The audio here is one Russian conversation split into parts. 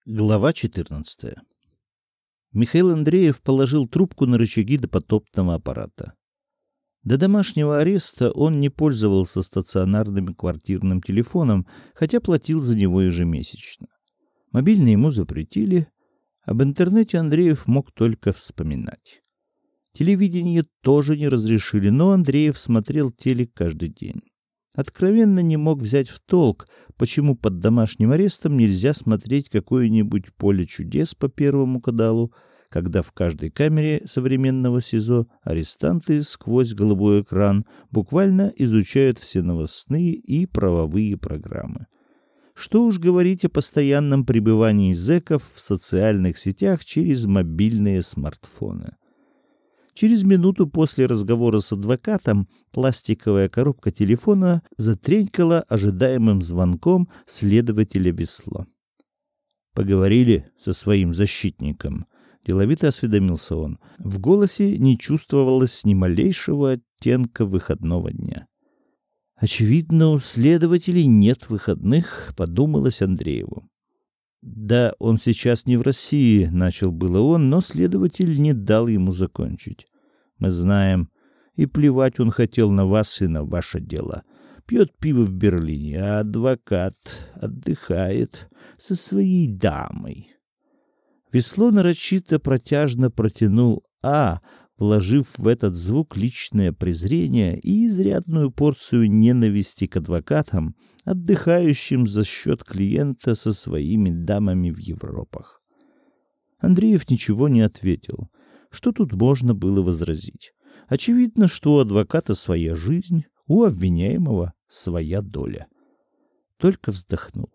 Глава 14. Михаил Андреев положил трубку на рычаги допотопного аппарата. До домашнего ареста он не пользовался стационарным квартирным телефоном, хотя платил за него ежемесячно. Мобильный ему запретили, об интернете Андреев мог только вспоминать. Телевидение тоже не разрешили, но Андреев смотрел телек каждый день. Откровенно не мог взять в толк, почему под домашним арестом нельзя смотреть какое-нибудь «Поле чудес» по Первому каналу, когда в каждой камере современного СИЗО арестанты сквозь голубой экран буквально изучают все новостные и правовые программы. Что уж говорить о постоянном пребывании зэков в социальных сетях через мобильные смартфоны. Через минуту после разговора с адвокатом пластиковая коробка телефона затренькала ожидаемым звонком следователя Весло. «Поговорили со своим защитником?» — деловито осведомился он. В голосе не чувствовалось ни малейшего оттенка выходного дня. «Очевидно, у следователей нет выходных», — подумалось Андрееву. «Да, он сейчас не в России», — начал было он, но следователь не дал ему закончить. «Мы знаем, и плевать он хотел на вас и на ваше дело. Пьет пиво в Берлине, а адвокат отдыхает со своей дамой». Весло нарочито протяжно протянул «а», вложив в этот звук личное презрение и изрядную порцию ненависти к адвокатам, отдыхающим за счет клиента со своими дамами в Европах. Андреев ничего не ответил. Что тут можно было возразить? Очевидно, что у адвоката своя жизнь, у обвиняемого своя доля. Только вздохнул.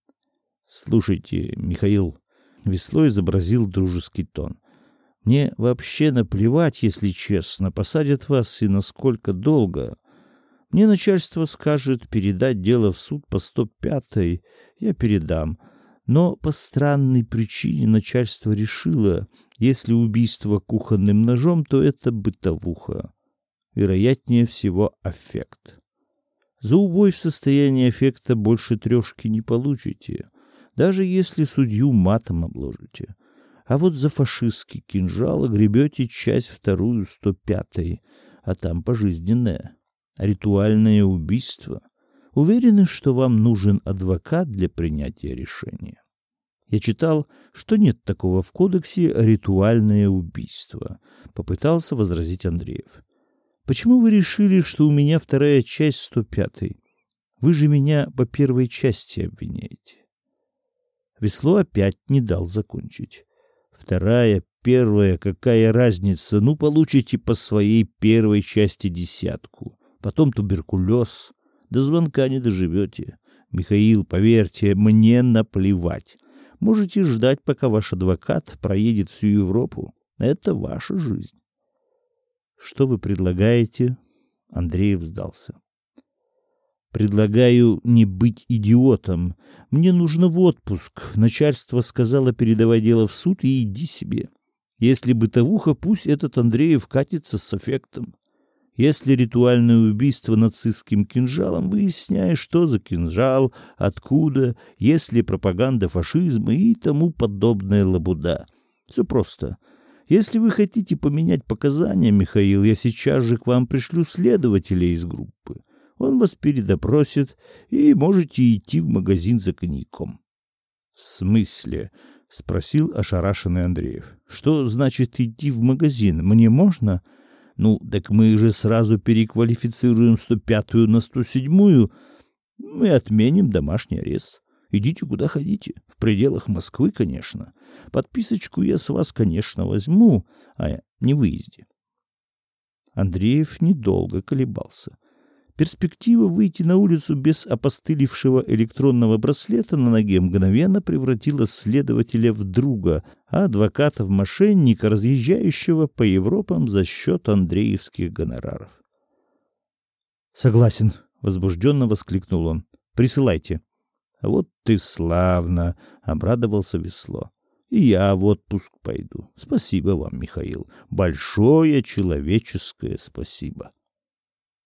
«Слушайте, Михаил», — Весло изобразил дружеский тон, — «мне вообще наплевать, если честно, посадят вас и насколько долго. Мне начальство скажет передать дело в суд по 105-й, я передам. Но по странной причине начальство решило, если убийство кухонным ножом, то это бытовуха. Вероятнее всего, аффект. За убой в состоянии аффекта больше 3 не получите, даже если судью матом обложите. А вот за фашистский кинжал огребете часть 2-ю 105-й, а там пожизненное. Ритуальное убийство. Уверены, что вам нужен адвокат для принятия решения? Я читал, что нет такого в кодексе «ритуальное убийство», — попытался возразить Андреев. Почему вы решили, что у меня 2-я часть 105-й? Вы же меня по 1-й части обвиняете. Весло опять не дал закончить. 2-я, 1-я, какая разница? Ну, получите по своей 1-й части 10-ку. Потом туберкулез. До звонка не доживете. Михаил, поверьте, мне наплевать. Можете ждать, пока ваш адвокат проедет всю Европу. Это ваша жизнь. Что вы предлагаете? Андреев сдался. Предлагаю не быть идиотом. Мне нужно в отпуск. Начальство сказало, передавай дело в суд и иди себе. Если бытовуха, пусть этот Андреев катится с аффектом. Если ритуальное убийство нацистским кинжалом, выясняй, что за кинжал, откуда, есть ли пропаганда фашизма и тому подобная лабуда. Все просто. Если вы хотите поменять показания, Михаил, я сейчас же к вам пришлю следователя из группы. Он вас передопросит, и можете идти в магазин за коньяком. — В смысле? — спросил ошарашенный Андреев. — Что значит идти в магазин? Мне можно? — Ну, так мы же сразу переквалифицируем 105-ю на 107-ю. Мы отменим домашний арест. Идите куда хотите. В пределах Москвы, конечно. Подписочку я с вас, конечно, возьму, а не выезде. Андреев недолго колебался. Перспектива выйти на улицу без опостылевшего электронного браслета на ноге мгновенно превратила следователя в друга, а адвоката в мошенника, разъезжающего по Европам за счет андреевских гонораров. «Согласен», — возбужденно воскликнул он. «Присылайте». «Вот ты славно», — обрадовался Весло. «И я в отпуск пойду. Спасибо вам, Михаил. Большое человеческое спасибо».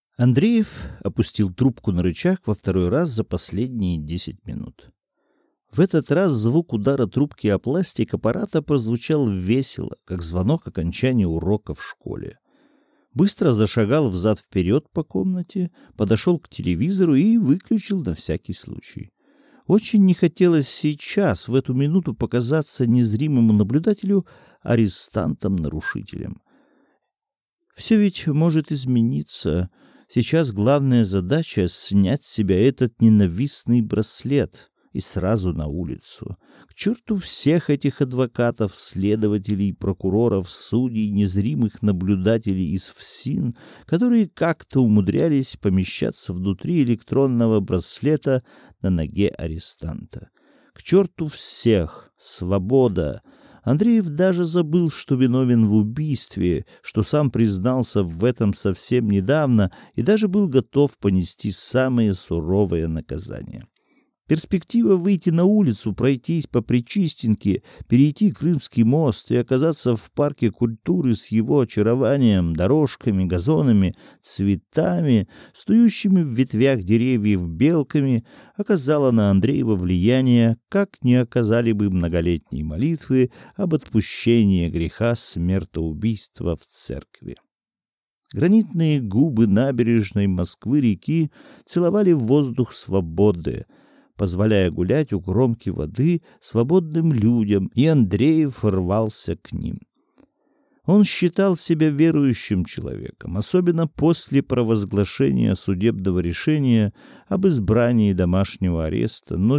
Андреев опустил трубку на рычаг во 2-й раз за последние 10 минут. В этот раз звук удара трубки о пластик аппарата прозвучал весело, как звонок окончания урока в школе. Быстро зашагал взад-вперед по комнате, подошел к телевизору и выключил на всякий случай. Очень не хотелось сейчас, в эту минуту, показаться незримому наблюдателю арестантом-нарушителем. Все ведь может измениться. Сейчас главная задача — снять с себя этот ненавистный браслет и сразу на улицу. К черту всех этих адвокатов, следователей, прокуроров, судей, незримых наблюдателей из ФСИН, которые как-то умудрялись помещаться внутри электронного браслета на ноге арестанта. К черту всех! Свобода! Андреев даже забыл, что виновен в убийстве, что сам признался в этом совсем недавно и даже был готов понести самые суровые наказания. Перспектива выйти на улицу, пройтись по Причистенке, перейти Крымский мост и оказаться в парке культуры с его очарованием, дорожками, газонами, цветами, стоящими в ветвях деревьев белками, оказала на Андреева влияние, как не оказали бы многолетние молитвы об отпущении греха смертоубийства в церкви. Гранитные губы набережной Москвы-реки целовали воздух свободы, позволяя гулять у кромки воды свободным людям, и Андреев рвался к ним. Он считал себя верующим человеком, особенно после провозглашения судебного решения об избрании домашнего ареста, но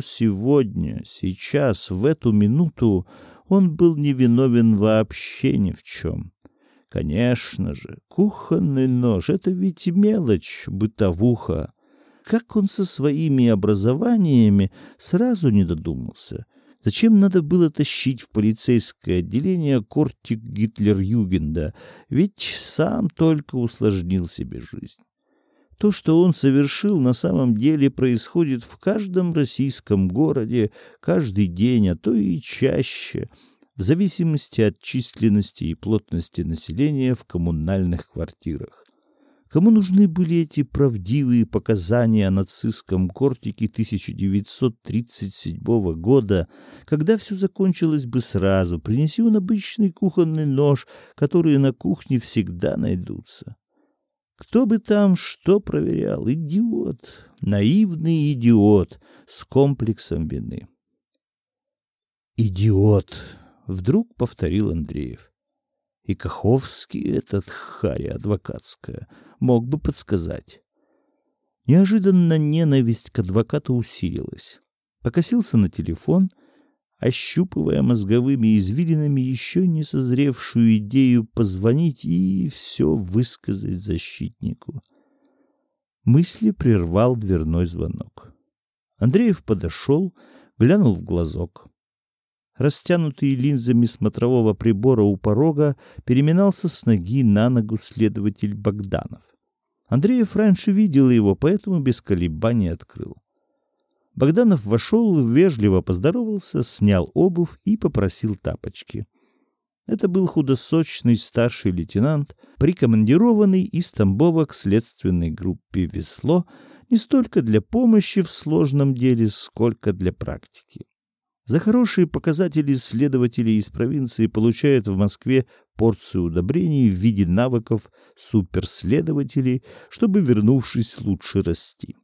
сейчас, в эту минуту, он был невиновен вообще ни в чем. Конечно же, кухонный нож — это ведь мелочь, бытовуха. Как он со своими образованиями сразу не додумался? Зачем надо было тащить в полицейское отделение кортик Гитлер-Югенда? Ведь сам только усложнил себе жизнь. То, что он совершил, на самом деле происходит в каждом российском городе каждый день, а то и чаще, в зависимости от численности и плотности населения в коммунальных квартирах. Кому нужны были эти правдивые показания о нацистском кортике 1937 года, когда все закончилось бы сразу? Принеси он обычный кухонный нож, которые на кухне всегда найдутся. Кто бы там что проверял? Идиот, наивный идиот с комплексом вины. «Идиот!» — вдруг повторил Андреев. И Каховский, этот харя адвокатская, мог бы подсказать. Неожиданно ненависть к адвокату усилилась. Покосился на телефон, ощупывая мозговыми извилинами еще не созревшую идею позвонить и все высказать защитнику. Мысли прервал дверной звонок. Андреев подошел, глянул в глазок. Растянутый линзами смотрового прибора у порога переминался с ноги на ногу следователь Богданов. Андреев раньше видел его, поэтому без колебаний открыл. Богданов вошел, вежливо поздоровался, снял обувь и попросил тапочки. Это был худосочный старший лейтенант, прикомандированный из Тамбова к следственной группе «Весло» не столько для помощи в сложном деле, сколько для практики. За хорошие показатели следователи из провинции получают в Москве порцию удобрений в виде навыков суперследователей, чтобы, вернувшись, лучше расти.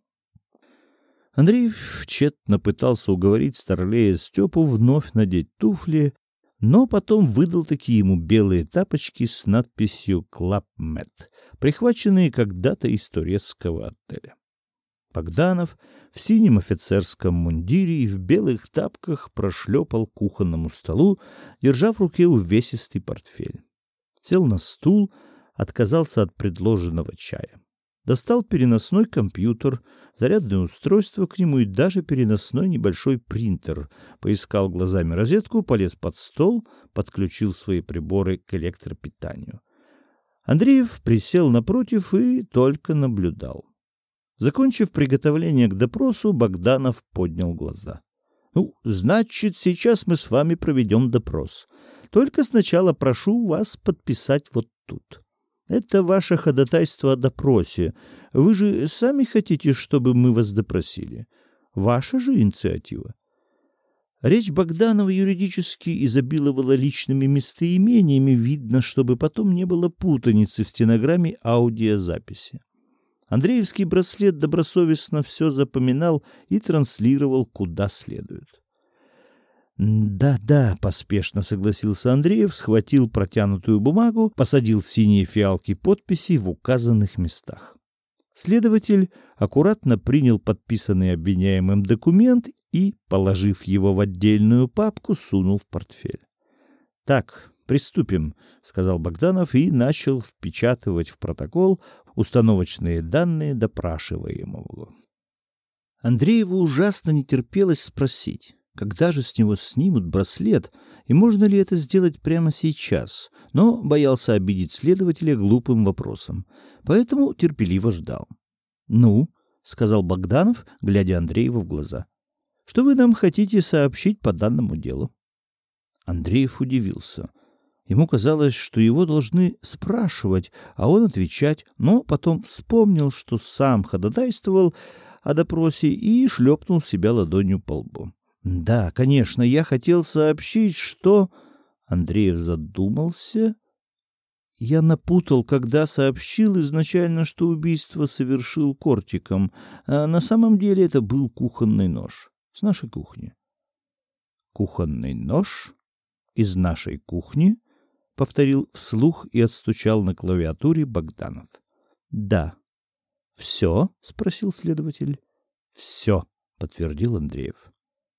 Андреев тщетно пытался уговорить старлея Степу вновь надеть туфли, но потом выдал такие ему белые тапочки с надписью «Club Med», прихваченные когда-то из турецкого отеля. Богданов в синем офицерском мундире и в белых тапках прошлепал к кухонному столу, держа в руке увесистый портфель. Сел на стул, отказался от предложенного чая. Достал переносной компьютер, зарядное устройство к нему и даже переносной небольшой принтер. Поискал глазами розетку, полез под стол, подключил свои приборы к электропитанию. Андреев присел напротив и только наблюдал. Закончив приготовление к допросу, Богданов поднял глаза. — Ну, значит, сейчас мы с вами проведем допрос. Только сначала прошу вас подписать вот тут. Это ваше ходатайство о допросе. Вы же сами хотите, чтобы мы вас допросили? Ваша же инициатива. Речь Богданова юридически изобиловала личными местоимениями, видно, чтобы потом не было путаницы в стенограмме аудиозаписи. Андреевский браслет добросовестно все запоминал и транслировал куда следует. «Да-да», — поспешно согласился Андреев, схватил протянутую бумагу, посадил синие фиалки подписей в указанных местах. Следователь аккуратно принял подписанный обвиняемым документ и, положив его в отдельную папку, сунул в портфель. «Так, приступим», — сказал Богданов и начал впечатывать в протокол установочные данные допрашиваемого. Андрееву ужасно не терпелось спросить, когда же с него снимут браслет, и можно ли это сделать прямо сейчас, но боялся обидеть следователя глупым вопросом, поэтому терпеливо ждал. «Ну», — сказал Богданов, глядя Андрееву в глаза, — «что вы нам хотите сообщить по данному делу?» Андреев удивился. Ему казалось, что его должны спрашивать, а он отвечать, но потом вспомнил, что сам ходатайствовал о допросе и шлепнул себя ладонью по лбу. «Да, конечно, я хотел сообщить, что...» Андреев задумался. «Я напутал, когда сообщил изначально, что убийство совершил Кортиком, а на самом деле это был кухонный нож с нашей кухни». «Кухонный нож из нашей кухни?» — повторил вслух и отстучал на клавиатуре Богданов. «Да». «Все?» — спросил следователь. «Все», — подтвердил Андреев.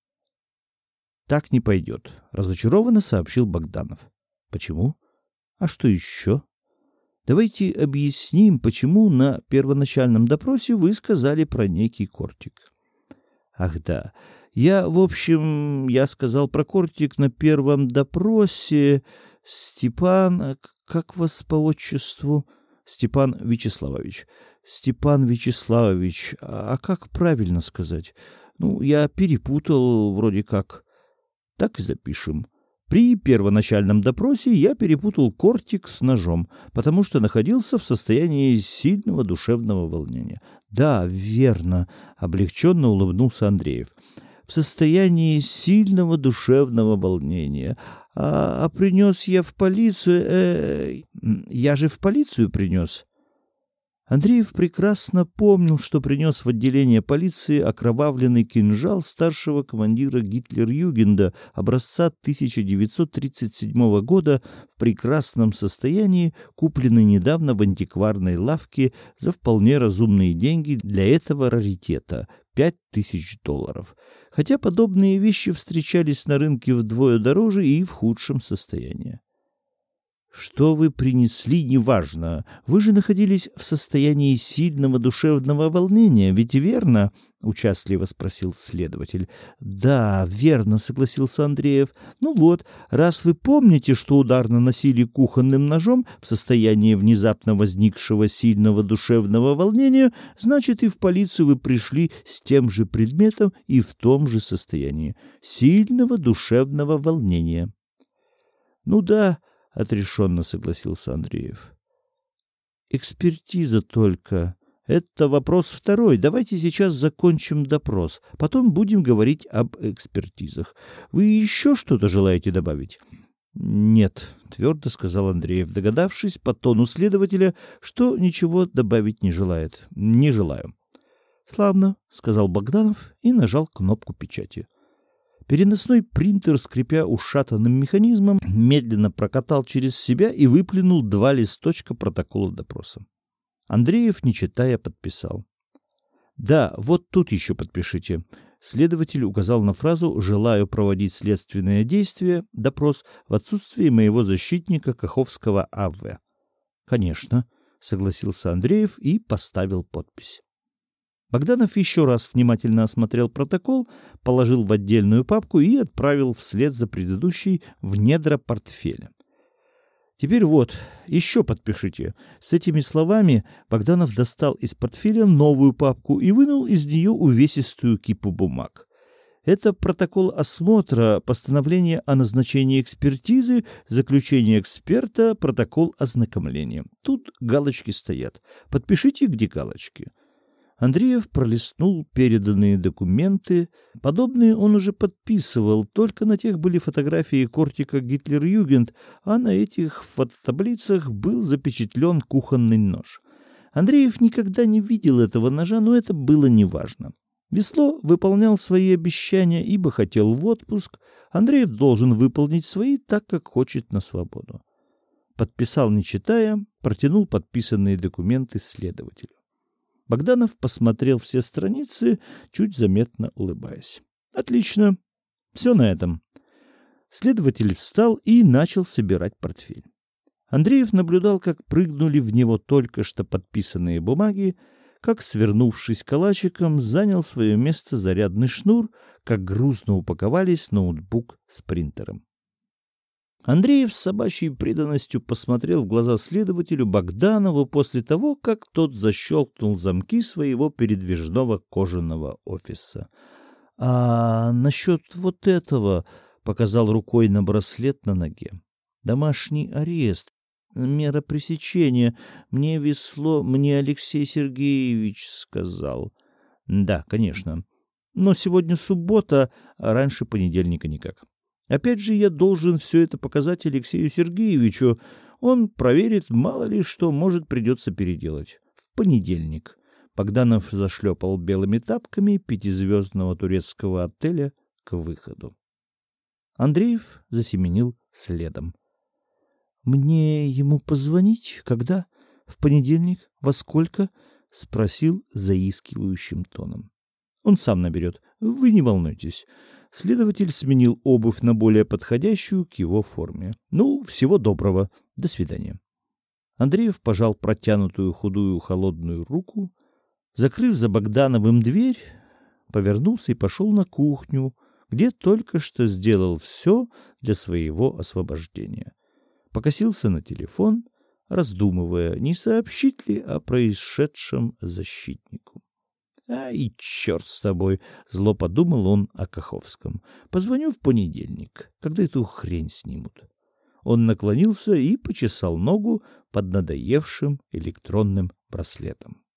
«Так не пойдет», — разочарованно сообщил Богданов. «Почему? А что еще?» «Давайте объясним, почему на первоначальном допросе вы сказали про некий Кортик». «Ах да, я сказал про Кортик на первом допросе. Степан... Как вас по отчеству?» «Степан Вячеславович». «Степан Вячеславович. А как правильно сказать? Ну, я перепутал вроде как». «Так и запишем. При первоначальном допросе я перепутал Кортик с ножом, потому что находился в состоянии сильного душевного волнения». «Да, верно», — облегченно улыбнулся Андреев. «В состоянии сильного душевного волнения. А принес я в полицию... Я же в полицию принес». Андреев прекрасно помнил, что принес в отделение полиции окровавленный кинжал старшего командира Гитлер-Югенда образца 1937 года в прекрасном состоянии, купленный недавно в антикварной лавке за вполне разумные деньги для этого раритета — $5000. Хотя подобные вещи встречались на рынке вдвое дороже и в худшем состоянии. «Что вы принесли, неважно. Вы же находились в состоянии сильного душевного волнения, ведь верно?» — участливо спросил следователь. «Да, верно», — согласился Андреев. «Ну вот, раз вы помните, что удар наносили кухонным ножом в состоянии внезапно возникшего сильного душевного волнения, значит, и в полицию вы пришли с тем же предметом и в том же состоянии сильного душевного волнения». «Ну да», — отрешенно согласился Андреев. «Экспертиза только. Это вопрос второй. Давайте сейчас закончим допрос. Потом будем говорить об экспертизах. Вы еще что-то желаете добавить?» «Нет», — твердо сказал Андреев, догадавшись по тону следователя, что ничего добавить не желает. «Не желаю». «Славно», — сказал Богданов и нажал кнопку печати. Переносной принтер, скрипя ушатанным механизмом, медленно прокатал через себя и выплюнул 2 листочка протокола допроса. Андреев, не читая, подписал. «Да, вот тут еще подпишите». Следователь указал на фразу «желаю проводить следственное действие, допрос, в отсутствие моего защитника Каховского А.В.» «Конечно», — согласился Андреев и поставил подпись. Богданов еще раз внимательно осмотрел протокол, положил в отдельную папку и отправил вслед за предыдущей в недра портфеля. «Теперь вот, еще подпишите». С этими словами Богданов достал из портфеля новую папку и вынул из нее увесистую кипу бумаг. Это протокол осмотра, постановление о назначении экспертизы, заключение эксперта, протокол ознакомления. Тут галочки стоят. Подпишите, где галочки. Андреев пролистнул переданные документы. Подобные он уже подписывал, только на тех были фотографии кортика Гитлер-Югенд, а на этих фототаблицах был запечатлен кухонный нож. Андреев никогда не видел этого ножа, но это было неважно. Весло выполнял свои обещания, ибо хотел в отпуск. Андреев должен выполнить свои так, как хочет на свободу. Подписал, не читая, протянул подписанные документы следователю. Богданов посмотрел все страницы, чуть заметно улыбаясь. «Отлично. Все на этом». Следователь встал и начал собирать портфель. Андреев наблюдал, как прыгнули в него только что подписанные бумаги, как, свернувшись калачиком, занял свое место зарядный шнур, как грузно упаковались ноутбук с принтером. Андреев с собачьей преданностью посмотрел в глаза следователю Богданову после того, как тот защелкнул замки своего передвижного кожаного офиса. — А насчет вот этого, — показал рукой на браслет на ноге, — домашний арест, мера пресечения. Мне весло, мне Алексей Сергеевич сказал. — Да, конечно. Но сегодня суббота, а раньше понедельника никак. Опять же, я должен все это показать Алексею Сергеевичу. Он проверит, мало ли что, может, придется переделать. В понедельник. Богданов зашлепал белыми тапками пятизвездного турецкого отеля к выходу. Андреев засеменил следом. — Мне ему позвонить? Когда? В понедельник? Во сколько? — спросил заискивающим тоном. — Он сам наберет. Вы не волнуйтесь. Следователь сменил обувь на более подходящую к его форме. Ну, всего доброго. До свидания. Андреев пожал протянутую худую холодную руку, закрыв за Богдановым дверь, повернулся и пошел на кухню, где только что сделал все для своего освобождения. Покосился на телефон, раздумывая, не сообщить ли о происшедшем защитнику. «Ай, черт с тобой!» — зло подумал он о Каховском. «Позвоню в понедельник, когда эту хрень снимут». Он наклонился и почесал ногу под надоевшим электронным браслетом.